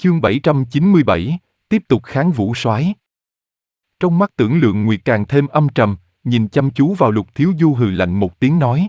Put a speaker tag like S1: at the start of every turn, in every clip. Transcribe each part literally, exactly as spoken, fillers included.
S1: Chương bảy trăm chín mươi bảy, tiếp tục kháng vũ soái. Trong mắt Tưởng Lượng Nguyệt càng thêm âm trầm, nhìn chăm chú vào Lục Thiếu Du hừ lạnh một tiếng nói.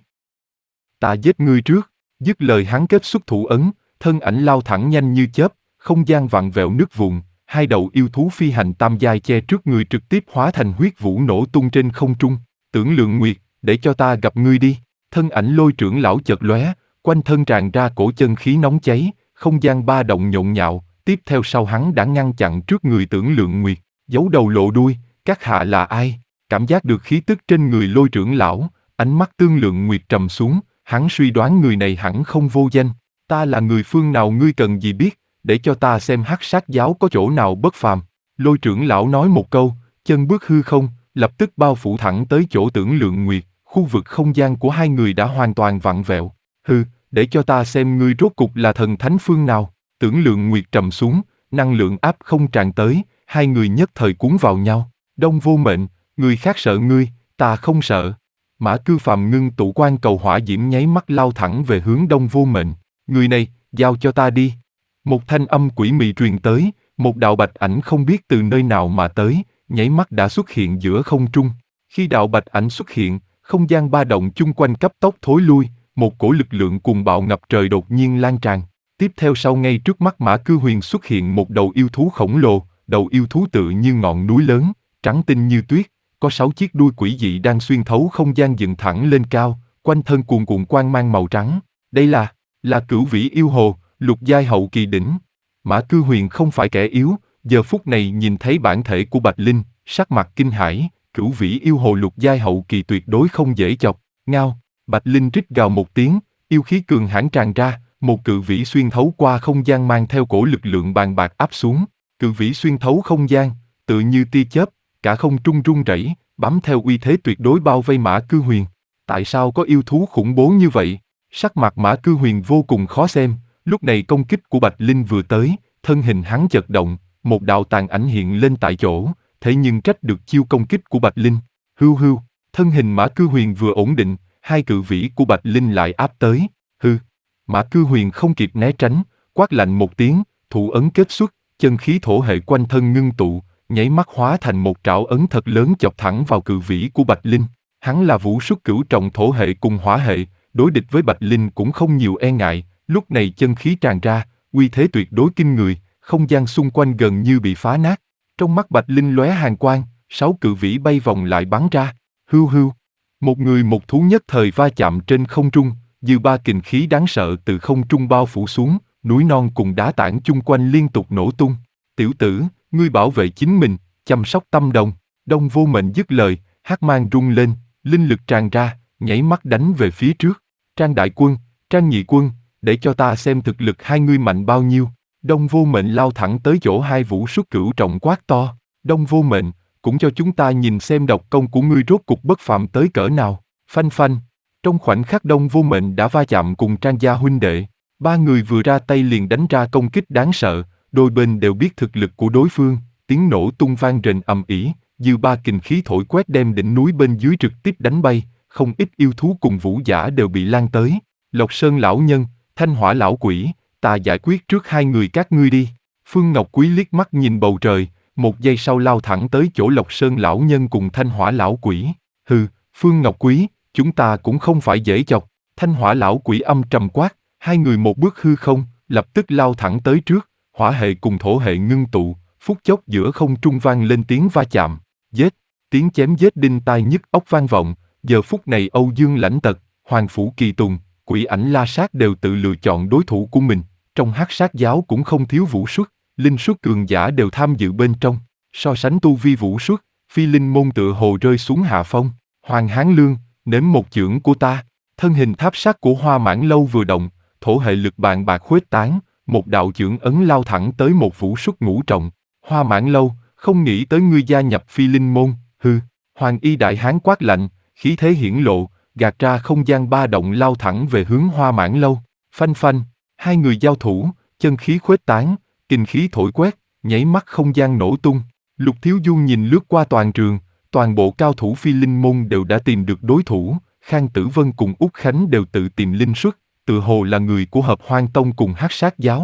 S1: Ta giết ngươi trước, dứt lời hắn kết xuất thủ ấn, thân ảnh lao thẳng nhanh như chớp, không gian vặn vẹo nứt vụn, hai đầu yêu thú phi hành tam giai che trước người trực tiếp hóa thành huyết vũ nổ tung trên không trung. Tưởng Lượng Nguyệt, để cho ta gặp ngươi đi. Thân ảnh Lôi trưởng lão chợt lóe, quanh thân tràn ra cổ chân khí nóng cháy, không gian ba động nhộn nhạo, tiếp theo sau hắn đã ngăn chặn trước người Tưởng Lượng Nguyệt, giấu đầu lộ đuôi, các hạ là ai? Cảm giác được khí tức trên người Lôi trưởng lão, ánh mắt Tưởng Lượng Nguyệt trầm xuống, hắn suy đoán người này hẳn không vô danh. Ta là người phương nào ngươi cần gì biết, để cho ta xem Hắc Sát giáo có chỗ nào bất phàm. Lôi trưởng lão nói một câu, chân bước hư không, lập tức bao phủ thẳng tới chỗ Tưởng Lượng Nguyệt, khu vực không gian của hai người đã hoàn toàn vặn vẹo. Hừ, để cho ta xem ngươi rốt cục là thần thánh phương nào. Tưởng Lượng Nguyệt trầm xuống, năng lượng áp không tràn tới, hai người nhất thời cuốn vào nhau. Đông Vô Mệnh, người khác sợ ngươi, ta không sợ. Mã Cư Phàm ngưng tụ quan cầu hỏa diễm nháy mắt lao thẳng về hướng Đông Vô Mệnh. Người này, giao cho ta đi. Một thanh âm quỷ mị truyền tới, một đạo bạch ảnh không biết từ nơi nào mà tới, nháy mắt đã xuất hiện giữa không trung. Khi đạo bạch ảnh xuất hiện, không gian ba động chung quanh cấp tốc thối lui, một cổ lực lượng cuồng bạo ngập trời đột nhiên lan tràn. Tiếp theo sau ngay trước mắt Mã Cư Huyền xuất hiện một đầu yêu thú khổng lồ, đầu yêu thú tựa như ngọn núi lớn, trắng tinh như tuyết, có sáu chiếc đuôi quỷ dị đang xuyên thấu không gian dựng thẳng lên cao, quanh thân cuồn cuộn quang mang màu trắng. Đây là, là Cửu Vĩ yêu hồ, lục giai hậu kỳ đỉnh. Mã Cư Huyền không phải kẻ yếu, giờ phút này nhìn thấy bản thể của Bạch Linh, sắc mặt kinh hãi, Cửu Vĩ yêu hồ lục giai hậu kỳ tuyệt đối không dễ chọc. Ngao, Bạch Linh rít gào một tiếng, yêu khí cường hãn tràn ra, một cự vĩ xuyên thấu qua không gian mang theo cổ lực lượng bàn bạc áp xuống. Cự vĩ xuyên thấu không gian, tự như tia chớp, cả không trung rung rẩy, bám theo uy thế tuyệt đối bao vây Mã Cư Huyền. Tại sao có yêu thú khủng bố như vậy? Sắc mặt Mã Cư Huyền vô cùng khó xem. Lúc này công kích của Bạch Linh vừa tới, thân hình hắn chật động, một đạo tàn ảnh hiện lên tại chỗ, thế nhưng trách được chiêu công kích của Bạch Linh. Hưu hưu, thân hình Mã Cư Huyền vừa ổn định, hai cự vĩ của Bạch Linh lại áp tới. Hư, Mã Cư Huyền không kịp né tránh, quát lạnh một tiếng, thủ ấn kết xuất, chân khí thổ hệ quanh thân ngưng tụ, nháy mắt hóa thành một trảo ấn thật lớn chọc thẳng vào cự vĩ của Bạch Linh. Hắn là vũ xuất cửu trọng thổ hệ cùng hỏa hệ, đối địch với Bạch Linh cũng không nhiều e ngại. Lúc này chân khí tràn ra, uy thế tuyệt đối kinh người, không gian xung quanh gần như bị phá nát. Trong mắt Bạch Linh lóe hàn quang, sáu cự vĩ bay vòng lại bắn ra. Hưu hưu, một người một thú nhất thời va chạm trên không trung, dư ba kình khí đáng sợ từ không trung bao phủ xuống, núi non cùng đá tảng chung quanh liên tục nổ tung. Tiểu tử, ngươi bảo vệ chính mình, chăm sóc tâm đồng. Đông Vô Mệnh dứt lời, hắc mang rung lên, linh lực tràn ra, nhảy mắt đánh về phía trước. Trang đại quân, Trang nhị quân, để cho ta xem thực lực hai ngươi mạnh bao nhiêu. Đông Vô Mệnh lao thẳng tới chỗ hai vũ xuất cửu trọng quát to. Đông Vô Mệnh, cũng cho chúng ta nhìn xem độc công của ngươi rốt cục bất phàm tới cỡ nào. Phanh phanh, trong khoảnh khắc Đông Vô Mệnh đã va chạm cùng Trang gia huynh đệ. Ba người vừa ra tay liền đánh ra công kích đáng sợ, đôi bên đều biết thực lực của đối phương, tiếng nổ tung vang rền ầm ĩ, dư ba kình khí thổi quét đem đỉnh núi bên dưới trực tiếp đánh bay, không ít yêu thú cùng vũ giả đều bị lan tới. Lộc Sơn lão nhân, Thanh Hỏa lão quỷ, ta giải quyết trước hai người các ngươi đi. Phương Ngọc Quý liếc mắt nhìn bầu trời, một giây sau lao thẳng tới chỗ Lộc Sơn lão nhân cùng Thanh Hỏa lão quỷ. Hừ, Phương Ngọc Quý, chúng ta cũng không phải dễ chọc. Thanh Hỏa lão quỷ âm trầm quát, hai người một bước hư không, lập tức lao thẳng tới trước, hỏa hệ cùng thổ hệ ngưng tụ, phút chốc giữa không trung vang lên tiếng va chạm. Giết, tiếng chém giết đinh tai nhức óc vang vọng. Giờ phút này Âu Dương Lãnh Tật, Hoàng Phủ Kỳ Tùng, Quỷ Ảnh La Sát đều tự lựa chọn đối thủ của mình. Trong Hắc Sát giáo cũng không thiếu vũ xuất, linh xuất cường giả đều tham dự bên trong. So sánh tu vi vũ xuất, Phi Linh môn tựa hồ rơi xuống hạ phong. Hoàng Hán Lương, nếm một chưởng của ta. Thân hình tháp sắt của Hoa Mãn Lâu vừa động, thổ hệ lực bàn bạc khuếch tán, một đạo chưởng ấn lao thẳng tới một vũ xuất ngũ trọng. Hoa Mãn Lâu, không nghĩ tới ngươi gia nhập Phi Linh môn. Hừ, Hoàng Y đại hán quát lạnh, khí thế hiển lộ, gạt ra không gian ba động lao thẳng về hướng Hoa Mãn Lâu. Phanh phanh, hai người giao thủ, chân khí khuếch tán, kình khí thổi quét, nháy mắt không gian nổ tung. Lục Thiếu Du nhìn lướt qua toàn trường, toàn bộ cao thủ Phi Linh môn đều đã tìm được đối thủ. Khang Tử Vân cùng Úc Khánh đều tự tìm linh xuất, tự hồ là người của Hợp Hoan Tông cùng Hắc Sát giáo.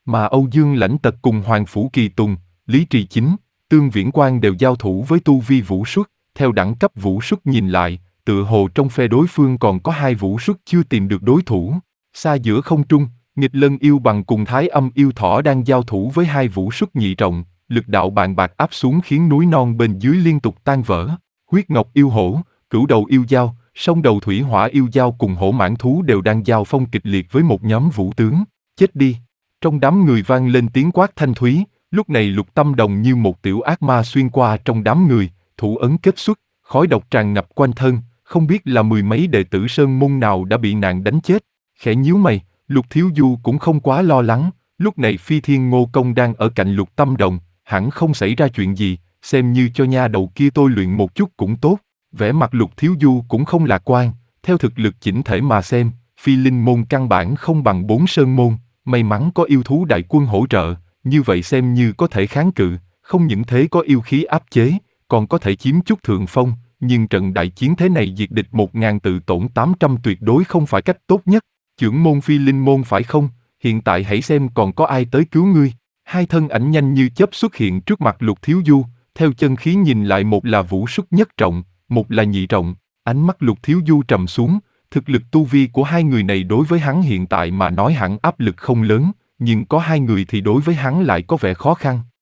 S1: Mà Âu Dương Lãnh Tật cùng Hoàng Phủ Kỳ Tùng, Lý Trì Chính, Tương Viễn Quang đều giao thủ với tu vi vũ xuất, theo đẳng cấp vũ xuất nhìn lại, tựa hồ trong phe đối phương còn có hai vũ xuất chưa tìm được đối thủ. Xa giữa không trung, Nghịch Lân Yêu Bằng cùng Thái Âm Yêu Thỏ đang giao thủ với hai vũ xuất nhị trọng, lực đạo bàn bạc áp xuống khiến núi non bên dưới liên tục tan vỡ. Huyết Ngọc Yêu Hổ, Cửu Đầu Yêu Dao, Song Đầu Thủy Hỏa Yêu Dao cùng Hổ Mãn Thú đều đang giao phong kịch liệt với một nhóm vũ tướng. Chết đi! Trong đám người vang lên tiếng quát thanh thúy, lúc này Lục Tâm Đồng như một tiểu ác ma xuyên qua trong đám người, thủ ấn kết xuất, khói độc tràn ngập quanh thân, không biết là mười mấy đệ tử Sơn Môn nào đã bị nàng đánh chết. Khẽ nhíu mày, Lục Thiếu Du cũng không quá lo lắng, lúc này Phi Thiên Ngô Công đang ở cạnh Lục Tâm Đồng, hẳn không xảy ra chuyện gì, xem như cho nha đầu kia tôi luyện một chút cũng tốt. Vẻ mặt Lục Thiếu Du cũng không lạc quan, theo thực lực chỉnh thể mà xem, Phi Linh Môn căn bản không bằng bốn Sơn Môn, may mắn có yêu thú đại quân hỗ trợ, như vậy xem như có thể kháng cự, không những thế có yêu khí áp chế, còn có thể chiếm chút thượng phong, nhưng trận đại chiến thế này diệt địch một ngàn tự tổn tám trăm tuyệt đối không phải cách tốt nhất. Chưởng môn Phi Linh Môn phải không? Hiện tại hãy xem còn có ai tới cứu ngươi. Hai thân ảnh nhanh như chớp xuất hiện trước mặt Lục Thiếu Du, theo chân khí nhìn lại một là vũ xuất nhất trọng, một là nhị trọng, ánh mắt Lục Thiếu Du trầm xuống, thực lực tu vi của hai người này đối với hắn hiện tại mà nói hẳn áp lực không lớn, nhưng có hai người thì đối với hắn lại có vẻ khó khăn.